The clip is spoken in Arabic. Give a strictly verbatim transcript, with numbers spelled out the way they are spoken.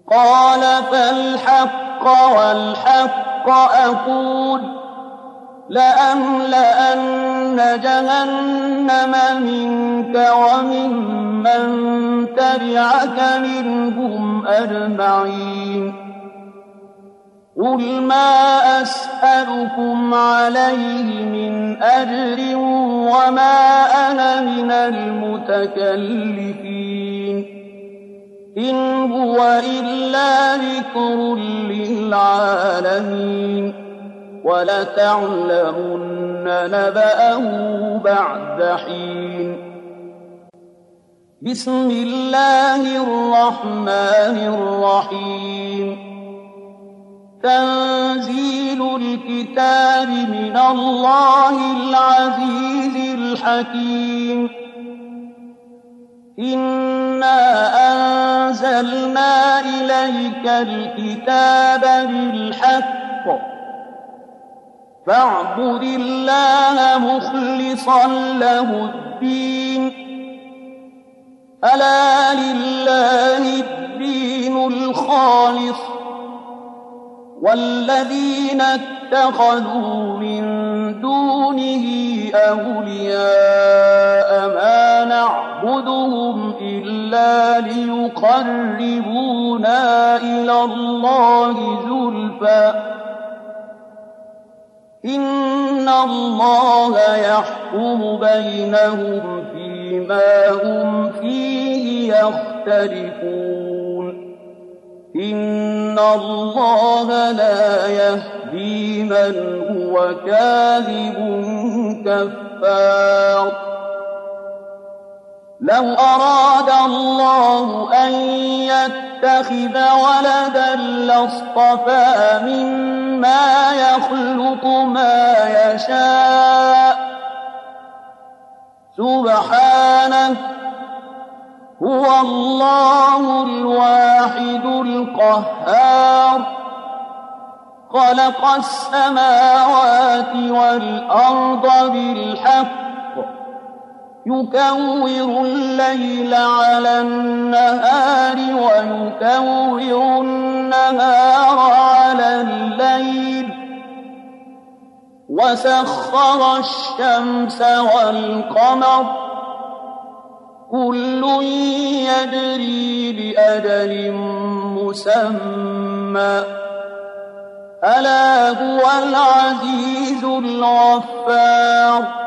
قال فالحق والحق أقول لأملأن جهنم منك وممن تبعك منهم أجمعين قل ما أسألكم عليه من أجر وما أنا من المتكلفين إن هو إلا ذكر للعالمين ولتعلمن نبأه بعد حين بسم الله الرحمن الرحيم تنزيل الكتاب من الله العزيز الحكيم إنا أنزلنا إليك الكتاب بالحق فاعبد الله مخلصا له الدين ألا لله الدين الخالص والذين اتخذوا من دونه أولياء ما نعبدهم إلا ليقربونا إلى الله زلفى إن الله يحكم بينهم فيما هم فيه يختلفون إن الله لا يهدي من هو كاذب كفار لو أراد الله أن يتخذ ولدا لاصطفى مما يخلق ما يشاء سبحانه هو الله الواحد القهار خلق السماوات والأرض بالحق يكور الليل على النهار ويكور النهار على الليل وسخر الشمس والقمر كل يجري لأجل مسمى ألا هو العزيز الغفار